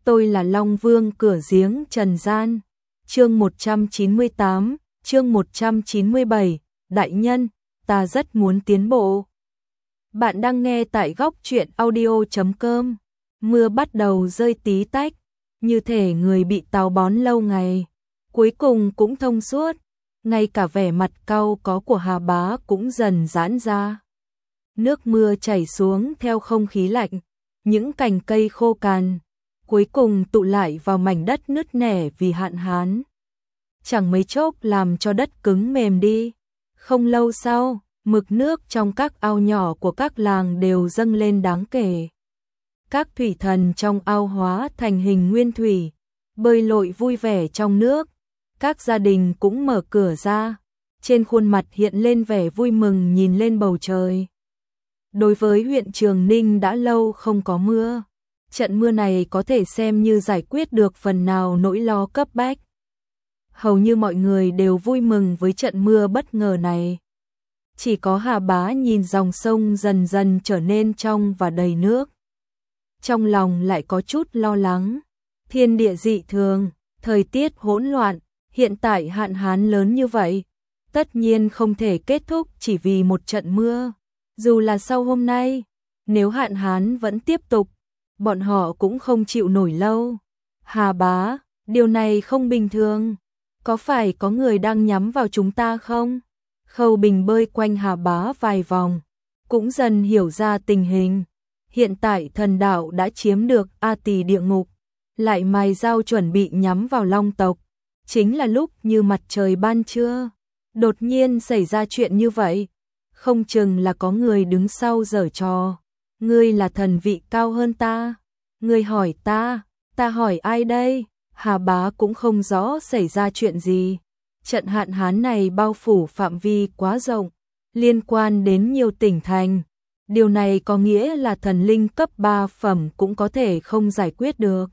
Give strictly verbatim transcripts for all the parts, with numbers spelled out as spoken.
tôi là Long Vương cửa giếng trần gian. Chương một trăm chín mươi tám, chương một trăm chín mươi bảy, đại nhân, ta rất muốn tiến bộ. Bạn đang nghe tại góc truyện audio chấm com. Mưa bắt đầu rơi tí tách, như thể người bị táo bón lâu ngày, cuối cùng cũng thông suốt, ngay cả vẻ mặt cau có của Hà Bá cũng dần giãn ra. Nước mưa chảy xuống theo không khí lạnh, những cành cây khô cằn cuối cùng tụ lại vào mảnh đất nứt nẻ vì hạn hán. Chẳng mấy chốc làm cho đất cứng mềm đi. Không lâu sau, mực nước trong các ao nhỏ của các làng đều dâng lên đáng kể. Các thủy thần trong ao hóa thành hình nguyên thủy, bơi lội vui vẻ trong nước. Các gia đình cũng mở cửa ra, trên khuôn mặt hiện lên vẻ vui mừng nhìn lên bầu trời. Đối với huyện Trường Ninh đã lâu không có mưa, trận mưa này có thể xem như giải quyết được phần nào nỗi lo cấp bách. Hầu như mọi người đều vui mừng với trận mưa bất ngờ này. Chỉ có Hà Bá nhìn dòng sông dần dần trở nên trong và đầy nước. Trong lòng lại có chút lo lắng. Thiên địa dị thường, thời tiết hỗn loạn, hiện tại hạn hán lớn như vậy, tất nhiên không thể kết thúc chỉ vì một trận mưa. Dù là sau hôm nay, nếu hạn hán vẫn tiếp tục, bọn họ cũng không chịu nổi lâu. Hà Bá, điều này không bình thường. Có phải có người đang nhắm vào chúng ta không? Khâu Bình bơi quanh Hà Bá vài vòng, cũng dần hiểu ra tình hình. Hiện tại thần đạo đã chiếm được A Tỳ địa ngục, lại mài dao chuẩn bị nhắm vào Long tộc. Chính là lúc như mặt trời ban trưa, đột nhiên xảy ra chuyện như vậy. Không chừng là có người đứng sau giở trò. Ngươi là thần vị cao hơn ta. Ngươi hỏi ta, ta hỏi ai đây? Hà Bá cũng không rõ xảy ra chuyện gì. Trận hạn hán này bao phủ phạm vi quá rộng, liên quan đến nhiều tỉnh thành. Điều này có nghĩa là thần linh cấp ba phẩm cũng có thể không giải quyết được.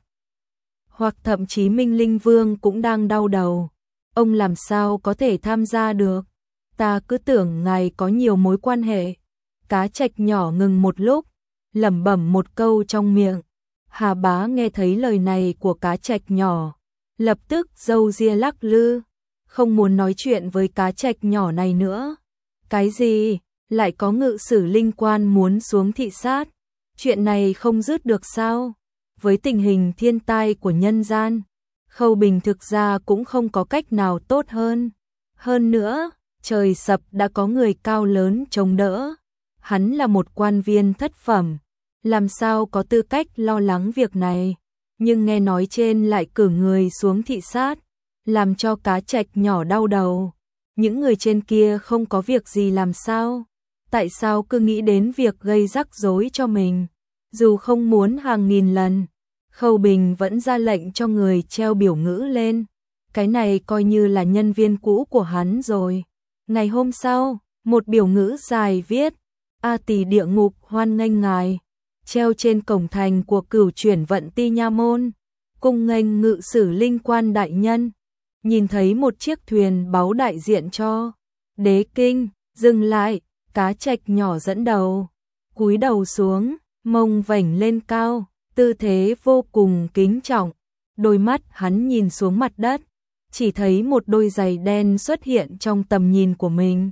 Hoặc thậm chí Minh Linh Vương cũng đang đau đầu. Ông làm sao có thể tham gia được? Ta cứ tưởng ngài có nhiều mối quan hệ. Cá Trạch nhỏ ngừng một lúc, lẩm bẩm một câu trong miệng. Hà Bá nghe thấy lời này của Cá Trạch nhỏ, lập tức râu ria lắc lư, không muốn nói chuyện với Cá Trạch nhỏ này nữa. Cái gì? Lại có ngự sử linh quan muốn xuống thị sát? Chuyện này không dứt được sao? Với tình hình thiên tai của nhân gian, Khâu Bình thực ra cũng không có cách nào tốt hơn. Hơn nữa, trời sập đã có người cao lớn chống đỡ. Hắn là một quan viên thất phẩm, làm sao có tư cách lo lắng việc này. Nhưng nghe nói trên lại cử người xuống thị sát, làm cho Cá Trạch nhỏ đau đầu. Những người trên kia không có việc gì làm sao? Tại sao cứ nghĩ đến việc gây rắc rối cho mình? Dù không muốn hàng nghìn lần, Khâu Bình vẫn ra lệnh cho người treo biểu ngữ lên. Cái này coi như là nhân viên cũ của hắn rồi. Ngày hôm sau, một biểu ngữ dài viết: A Tỳ địa ngục hoan nghênh ngài, treo trên cổng thành của Cửu Chuyển Vận Ti Nha Môn. Cung nghênh ngự sử linh quan đại nhân. Nhìn thấy một chiếc thuyền báu đại diện cho đế kinh, dừng lại. Cá Trạch nhỏ dẫn đầu, cúi đầu xuống, mông vểnh lên cao, tư thế vô cùng kính trọng. Đôi mắt hắn nhìn xuống mặt đất, chỉ thấy một đôi giày đen xuất hiện trong tầm nhìn của mình.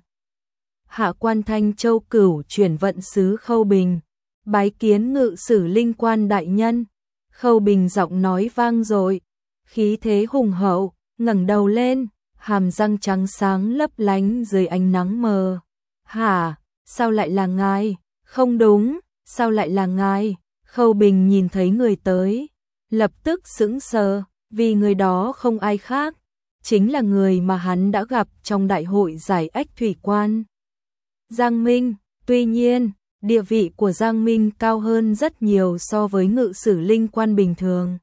Hạ quan Thanh Châu Cửu Chuyển Vận sứ Khâu Bình, bái kiến ngự sử linh quan đại nhân. Khâu Bình giọng nói vang dội, khí thế hùng hậu, ngẩng đầu lên, hàm răng trắng sáng lấp lánh dưới ánh nắng mờ. Hả, sao lại là ngài? Không đúng, sao lại là ngài? Khâu Bình nhìn thấy người tới, lập tức sững sờ, vì người đó không ai khác, chính là người mà hắn đã gặp trong đại hội giải ách thủy quan. Giang Minh. Tuy nhiên, địa vị của Giang Minh cao hơn rất nhiều so với ngự sử linh quan bình thường.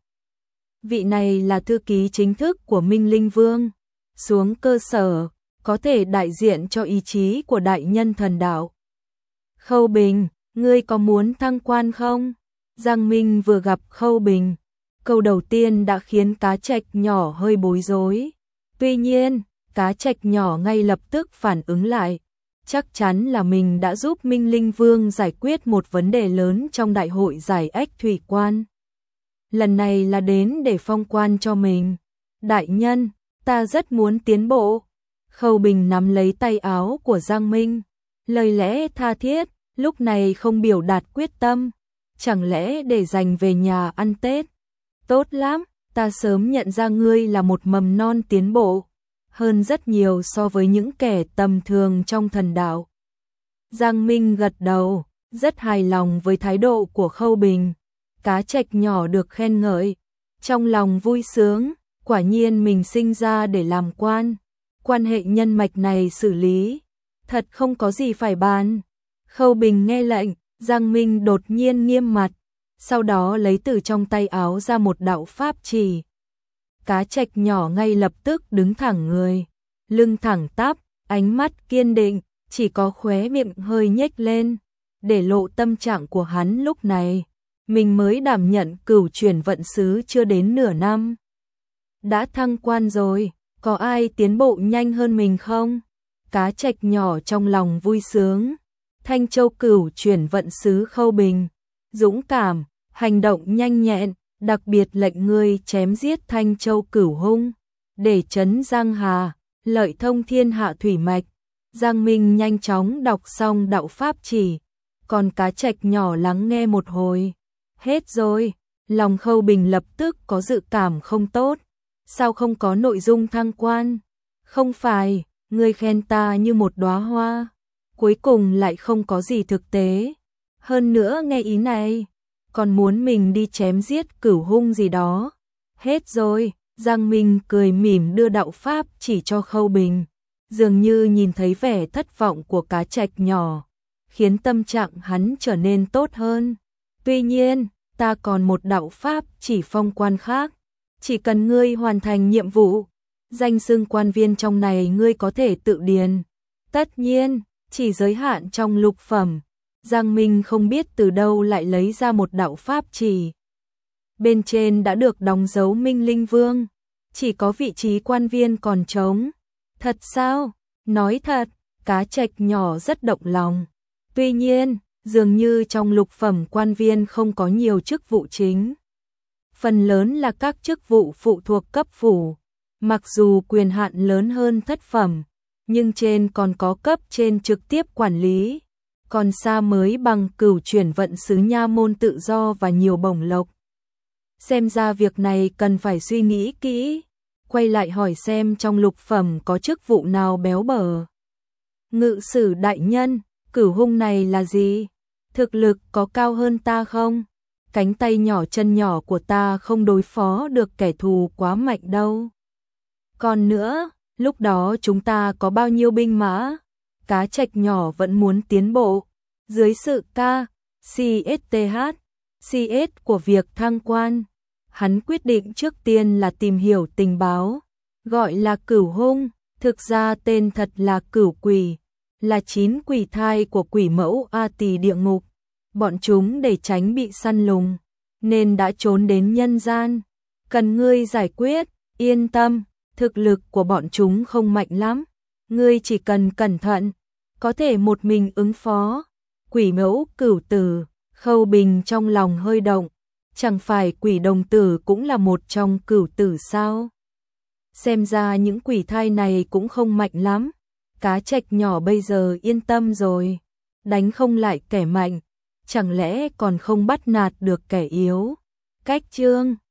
Vị này là thư ký chính thức của Minh Linh Vương, xuống cơ sở, có thể đại diện cho ý chí của đại nhân thần đạo. Khâu Bình, ngươi có muốn thăng quan không? Giang Minh vừa gặp Khâu Bình, câu đầu tiên đã khiến Cá Trạch nhỏ hơi bối rối. Tuy nhiên, Cá Trạch nhỏ ngay lập tức phản ứng lại. Chắc chắn là mình đã giúp Minh Linh Vương giải quyết một vấn đề lớn trong đại hội giải ách thủy quan. lần này là đến để phong quan cho mình. Đại nhân, ta rất muốn tiến bộ. Khâu Bình nắm lấy tay áo của Giang Minh, lời lẽ tha thiết, lúc này không biểu đạt quyết tâm, chẳng lẽ để dành về nhà ăn Tết. Tốt lắm, ta sớm nhận ra ngươi là một mầm non tiến bộ, hơn rất nhiều so với những kẻ tầm thường trong thần đạo. Giang Minh gật đầu, rất hài lòng với thái độ của Khâu Bình. Cá trạch nhỏ được khen ngợi, trong lòng vui sướng, quả nhiên mình sinh ra để làm quan. Quan hệ nhân mạch này xử lý, thật không có gì phải bàn. Khâu Bình nghe lệnh, Giang Minh đột nhiên nghiêm mặt, sau đó lấy từ trong tay áo ra một đạo pháp chỉ. Cá trạch nhỏ ngay lập tức đứng thẳng người, lưng thẳng tắp, ánh mắt kiên định, chỉ có khóe miệng hơi nhếch lên, để lộ tâm trạng của hắn lúc này. Mình mới đảm nhận cửu chuyển vận sứ chưa đến nửa năm, đã thăng quan rồi, có ai tiến bộ nhanh hơn mình không? Cá trạch nhỏ trong lòng vui sướng. Thanh Châu cửu chuyển vận sứ Khâu Bình, dũng cảm, hành động nhanh nhẹn, đặc biệt lệnh ngươi chém giết Thanh Châu cửu hung, để trấn Giang Hà, lợi thông thiên hạ thủy mạch. Giang Minh nhanh chóng đọc xong đạo pháp chỉ, còn cá trạch nhỏ lắng nghe một hồi. Hết rồi, lòng Khâu Bình lập tức có dự cảm không tốt. Sao không có nội dung thăng quan? Không phải, ngươi khen ta như một đóa hoa, cuối cùng lại không có gì thực tế. Hơn nữa nghe ý này, còn muốn mình đi chém giết cửu hung gì đó. Hết rồi, Giang Minh cười mỉm đưa đạo pháp chỉ cho Khâu Bình, dường như nhìn thấy vẻ thất vọng của cá trạch nhỏ, khiến tâm trạng hắn trở nên tốt hơn. Tuy nhiên, ta còn một đạo pháp chỉ phong quan khác, chỉ cần ngươi hoàn thành nhiệm vụ, danh xưng quan viên trong này ngươi có thể tự điền. Tất nhiên, chỉ giới hạn trong lục phẩm. Giang Minh không biết từ đâu lại lấy ra một đạo pháp chỉ. Bên trên đã được đóng dấu Minh Linh Vương, chỉ có vị trí quan viên còn trống. Thật sao? Nói thật, cá trạch nhỏ rất động lòng. Tuy nhiên, dường như trong lục phẩm quan viên không có nhiều chức vụ chính. Phần lớn là các chức vụ phụ thuộc cấp phủ. Mặc dù quyền hạn lớn hơn thất phẩm, nhưng trên còn có cấp trên trực tiếp quản lý, còn xa mới bằng cửu chuyển vận sứ nha môn tự do và nhiều bổng lộc. Xem ra việc này cần phải suy nghĩ kỹ, quay lại hỏi xem trong lục phẩm có chức vụ nào béo bở. Ngự sử đại nhân, cửu hung này là gì? Thực lực có cao hơn ta không? Cánh tay nhỏ chân nhỏ của ta không đối phó được kẻ thù quá mạnh đâu. Còn nữa, lúc đó chúng ta có bao nhiêu binh mã? Cá trạch nhỏ vẫn muốn tiến bộ. Dưới sự ca, xê ét tê hát, xê ét của việc thăng quan, hắn quyết định trước tiên là tìm hiểu tình báo. Gọi là cửu hung, thực ra tên thật là cửu quỷ, là chín quỷ thai của quỷ mẫu A Tỳ địa ngục. Bọn chúng để tránh bị săn lùng, nên đã trốn đến nhân gian. Cần ngươi giải quyết, yên tâm, thực lực của bọn chúng không mạnh lắm. Ngươi chỉ cần cẩn thận, có thể một mình ứng phó. Quỷ mẫu cửu tử, Khâu Bình trong lòng hơi động. Chẳng phải quỷ đồng tử cũng là một trong cửu tử sao? Xem ra những quỷ thai này cũng không mạnh lắm. Cá trạch nhỏ bây giờ yên tâm rồi. Đánh không lại kẻ mạnh, chẳng lẽ còn không bắt nạt được kẻ yếu? Cách chương